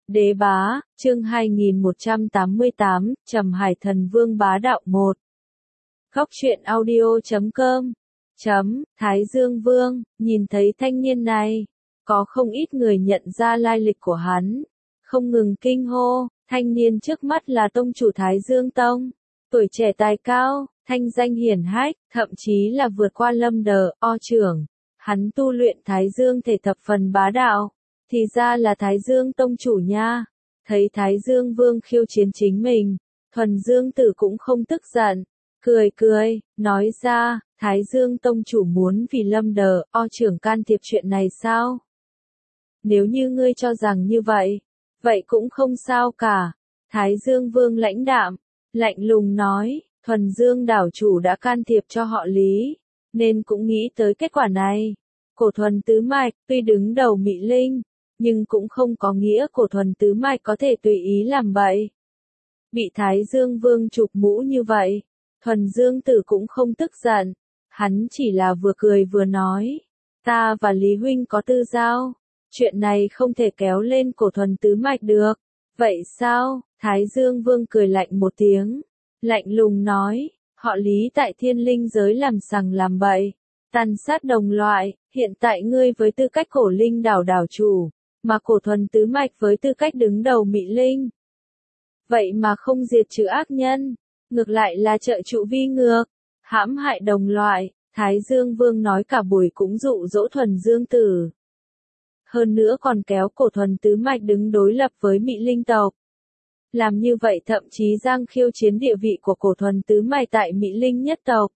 Đế bá, chương 2188, Trầm Hải Thần Vương bá đạo 1. Góc truyện audio.com. Thái Dương Vương, nhìn thấy thanh niên này, có không ít người nhận ra lai lịch của hắn, không ngừng kinh hô, thanh niên trước mắt là tông chủ Thái Dương Tông, tuổi trẻ tài cao, thanh danh hiển hách, thậm chí là vượt qua Lâm Đờ, O trưởng, hắn tu luyện Thái Dương thể thập phần bá đạo. Thì ra là Thái Dương Tông chủ nha. Thấy Thái Dương Vương khiêu chiến chính mình, Thuần Dương Tử cũng không tức giận, cười, nói ra, Thái Dương Tông chủ muốn vì Lâm Đờ, O trưởng can thiệp chuyện này sao? Nếu như ngươi cho rằng như vậy, vậy cũng không sao cả. Thái Dương Vương lãnh đạm, lạnh lùng nói, Thuần Dương đảo chủ đã can thiệp cho họ Lý, nên cũng nghĩ tới kết quả này. Cổ Thuần tứ mạch, tuy đứng đầu Mị Linh, nhưng cũng không có nghĩa Cổ Thuần tứ mạch có thể tùy ý làm bậy. Bị Thái Dương Vương chụp mũ như vậy, Thuần Dương Tử cũng không tức giận, hắn chỉ là vừa cười vừa nói, ta và Lý Huynh có tư giao, chuyện này không thể kéo lên Cổ Thuần tứ mạch được. Vậy sao? Thái Dương Vương cười lạnh một tiếng, lạnh lùng nói, họ Lý tại Thiên Linh giới làm sằng làm bậy, tàn sát đồng loại, hiện tại ngươi với tư cách Cổ Linh đảo đảo chủ, mà Cổ Thuần tứ mạch với tư cách đứng đầu Mị Linh. Vậy mà không diệt trừ ác nhân, ngược lại là trợ trụ vi ngược, hãm hại đồng loại. Thái Dương Vương nói cả buổi cũng dụ dỗ Thuần Dương Tử. Hơn nữa còn kéo Cổ Thuần tứ mạch đứng đối lập với Mị Linh tộc. Làm như vậy thậm chí giang khiêu chiến địa vị của Cổ Thuần tứ mạch tại Mị Linh nhất tộc.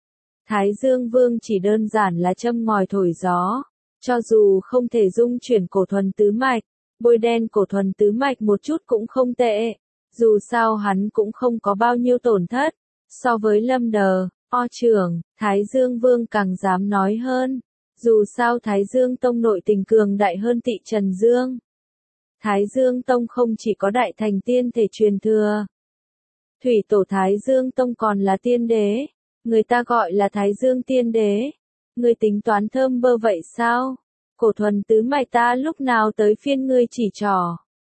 Thái Dương Vương chỉ đơn giản là châm ngòi thổi gió, cho dù không thể dung chuyển Cổ Thuần tứ mạch, bôi đen Cổ Thuần tứ mạch một chút cũng không tệ, dù sao hắn cũng không có bao nhiêu tổn thất. So với Lâm Đờ, O trưởng, Thái Dương Vương càng dám nói hơn, dù sao Thái Dương Tông nội tình cường đại hơn Tị Trần Dương. Thái Dương Tông không chỉ có đại thành tiên thể truyền thừa, thủy tổ Thái Dương Tông còn là tiên đế, người ta gọi là Thái Dương Tiên Đế. Ngươi tính toán thơm bơ vậy sao? Cổ Thuần tứ mạch ta lúc nào tới phiên ngươi chỉ trỏ.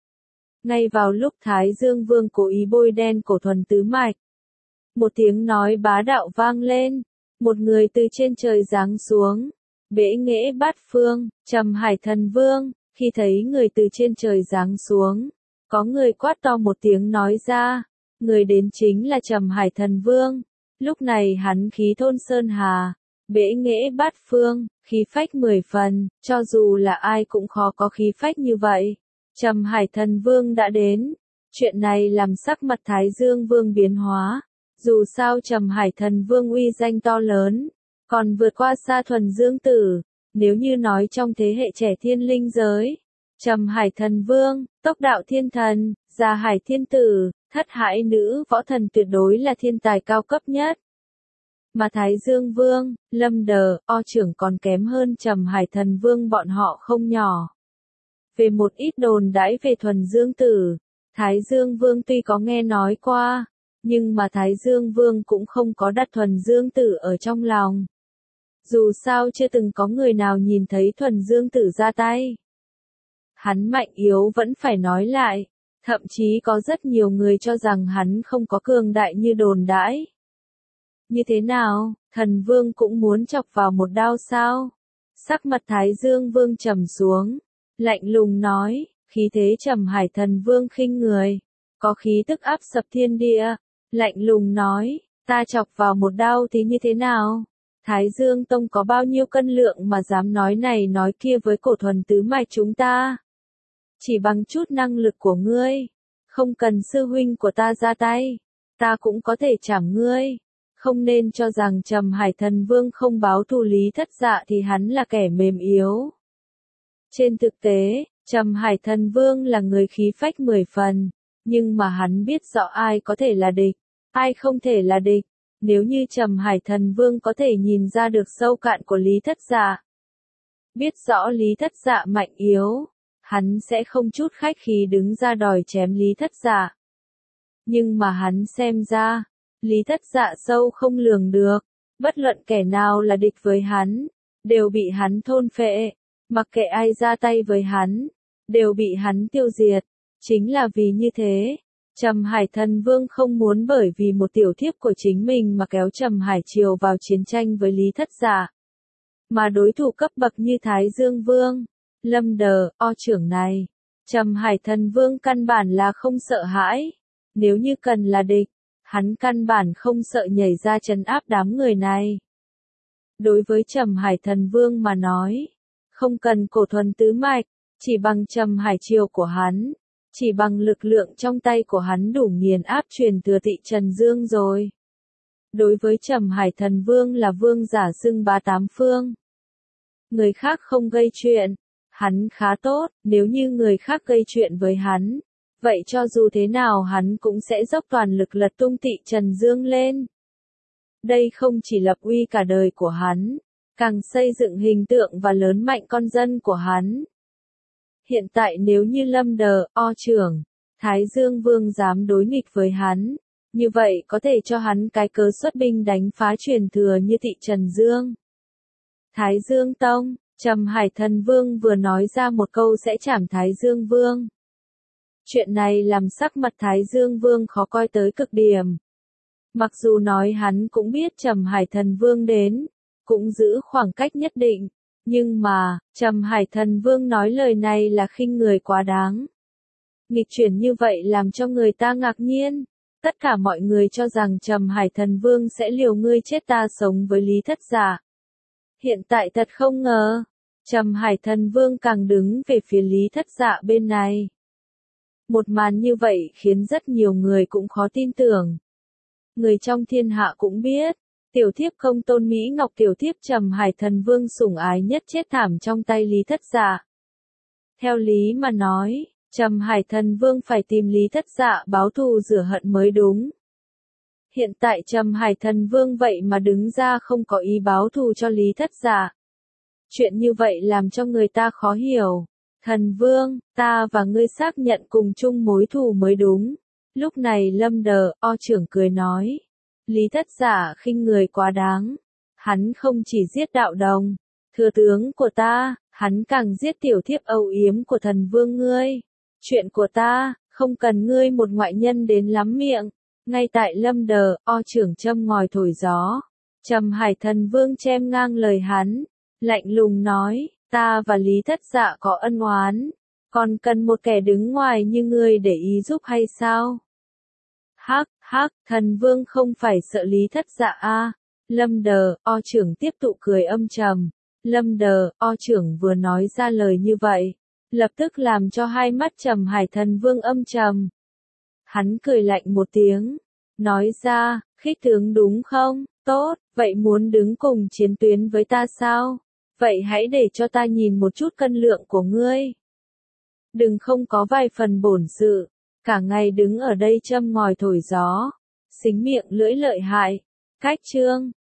Ngay vào lúc Thái Dương Vương cố ý bôi đen Cổ Thuần tứ mạch, một tiếng nói bá đạo vang lên, một người từ trên trời giáng xuống, bẽ nghễ bát phương, Trầm Hải Thần Vương. Khi thấy người từ trên trời giáng xuống, có người quát to một tiếng nói ra, người đến chính là Trầm Hải Thần Vương. Lúc này hắn khí thôn sơn hà, bẽ nghễ bát phương, khí phách 10 phần, cho dù là ai cũng khó có khí phách như vậy. Trầm Hải Thần Vương đã đến, chuyện này làm sắc mặt Thái Dương Vương biến hóa. Dù sao Trầm Hải Thần Vương uy danh to lớn, còn vượt qua xa Thuần Dương Tử. Nếu như nói trong thế hệ trẻ Thiên Linh giới, Trầm Hải Thần Vương, Tốc Đạo Thiên Thần, Gia Hải Thiên Tử, Thất Hải Nữ Võ Thần tuyệt đối là thiên tài cao cấp nhất. Mà Thái Dương Vương, Lâm Đờ, O trưởng còn kém hơn Trầm Hải Thần Vương bọn họ không nhỏ. Về một ít đồn đãi về Thuần Dương Tử, Thái Dương Vương tuy có nghe nói qua, nhưng mà Thái Dương Vương cũng không có đặt Thuần Dương Tử ở trong lòng. Dù sao chưa từng có người nào nhìn thấy Thuần Dương Tử ra tay. Hắn mạnh yếu vẫn phải nói lại, thậm chí có rất nhiều người cho rằng hắn không có cường đại như đồn đãi. Như thế nào, Thần Vương cũng muốn chọc vào một đao sao? Sắc mặt Thái Dương Vương trầm xuống, lạnh lùng nói, khí thế Trầm Hải Thần Vương khinh người, có khí tức áp sập thiên địa, lạnh lùng nói, ta chọc vào một đao thì như thế nào? Thái Dương Tông có bao nhiêu cân lượng mà dám nói này nói kia với Cổ Thuần tứ mạch chúng ta? Chỉ bằng chút năng lực của ngươi, không cần sư huynh của ta ra tay, ta cũng có thể chảm ngươi. Không nên cho rằng Trầm Hải Thần Vương không báo thù Lý Thất Dạ thì hắn là kẻ mềm yếu. Trên thực tế, Trầm Hải Thần Vương là người khí phách 10 phần, nhưng mà hắn biết rõ ai có thể là địch, ai không thể là địch. Nếu như Trầm Hải Thần Vương có thể nhìn ra được sâu cạn của Lý Thất Dạ, biết rõ Lý Thất Dạ mạnh yếu, hắn sẽ không chút khách khí đứng ra đòi chém Lý Thất Dạ. Nhưng mà hắn xem ra, Lý Thất Dạ sâu không lường được, bất luận kẻ nào là địch với hắn, đều bị hắn thôn phệ, mặc kệ ai ra tay với hắn, đều bị hắn tiêu diệt. Chính là vì như thế, Trầm Hải Thần Vương không muốn bởi vì một tiểu thiếp của chính mình mà kéo Trầm Hải Triều vào chiến tranh với Lý Thất Dạ. Mà đối thủ cấp bậc như Thái Dương Vương, Lâm Đờ, O trưởng này, Trầm Hải Thần Vương căn bản là không sợ hãi. Nếu như cần là địch, hắn căn bản không sợ nhảy ra trấn áp đám người này. Đối với Trầm Hải Thần Vương mà nói, không cần cổ thuần tứ mạch, chỉ bằng Trầm Hải Triều của hắn, chỉ bằng lực lượng trong tay của hắn đủ nghiền áp truyền thừa Tị Trần Dương rồi. Đối với Trầm Hải Thần Vương là vương giả xưng bá tám phương. Người khác không gây chuyện, hắn khá tốt, nếu như người khác gây chuyện với hắn, vậy cho dù thế nào hắn cũng sẽ dốc toàn lực lật tung Tị Trần Dương lên. Đây không chỉ lập uy cả đời của hắn, càng xây dựng hình tượng và lớn mạnh con dân của hắn. Hiện tại nếu như Lâm Đờ, O trưởng, Thái Dương Vương dám đối nghịch với hắn, như vậy có thể cho hắn cái cớ xuất binh đánh phá truyền thừa như Tị Trần Dương. Thái Dương Tông, Trầm Hải Thần Vương vừa nói ra một câu sẽ trảm Thái Dương Vương. Chuyện này làm sắc mặt Thái Dương Vương khó coi tới cực điểm. Mặc dù nói hắn cũng biết Trầm Hải Thần Vương đến, cũng giữ khoảng cách nhất định, nhưng mà, Trầm Hải Thần Vương nói lời này là khinh người quá đáng. Nghịch chuyển như vậy làm cho người ta ngạc nhiên. Tất cả mọi người cho rằng Trầm Hải Thần Vương sẽ liều ngươi chết ta sống với Lý Thất Dạ. Hiện tại thật không ngờ, Trầm Hải Thần Vương càng đứng về phía Lý Thất Dạ bên này. Một màn như vậy khiến rất nhiều người cũng khó tin tưởng. Người trong thiên hạ cũng biết, tiểu thiếp Công Tôn Mỹ Ngọc tiểu thiếp Trầm Hải Thần Vương sủng ái nhất chết thảm trong tay Lý Thất Dạ. Theo lý mà nói, Trầm Hải Thần Vương phải tìm Lý Thất Dạ báo thù rửa hận mới đúng. Hiện tại Trầm Hải Thần Vương vậy mà đứng ra không có ý báo thù cho Lý Thất Dạ. Chuyện như vậy làm cho người ta khó hiểu. Thần Vương, ta và ngươi xác nhận cùng chung mối thù mới đúng. Lúc này Lâm Đờ, O trưởng cười nói. Lý Thất Dạ khinh người quá đáng. Hắn không chỉ giết đạo đồng, thừa tướng của ta, hắn càng giết tiểu thiếp âu yếm của thần vương ngươi. Chuyện của ta, không cần ngươi một ngoại nhân đến lắm miệng. Ngay tại Lâm Đờ, O trưởng châm ngòi thổi gió. Trầm Hải Thần Vương chém ngang lời hắn, lạnh lùng nói, ta và Lý Thất Dạ có ân oán, còn cần một kẻ đứng ngoài như ngươi để ý giúp hay sao? Hắc, hắc, thần vương không phải sợ Lý Thất Dạ a. Lâm Đờ, O trưởng tiếp tục cười âm trầm. Lâm Đờ, O trưởng vừa nói ra lời như vậy, lập tức làm cho hai mắt Trầm Hải Thần Vương âm trầm. Hắn cười lạnh một tiếng, nói ra, khích tướng đúng không? Tốt, vậy muốn đứng cùng chiến tuyến với ta sao? Vậy hãy để cho ta nhìn một chút cân lượng của ngươi. Đừng không có vài phần bổn sự, cả ngày đứng ở đây châm ngòi thổi gió, xính miệng lưỡi lợi hại. Cách chương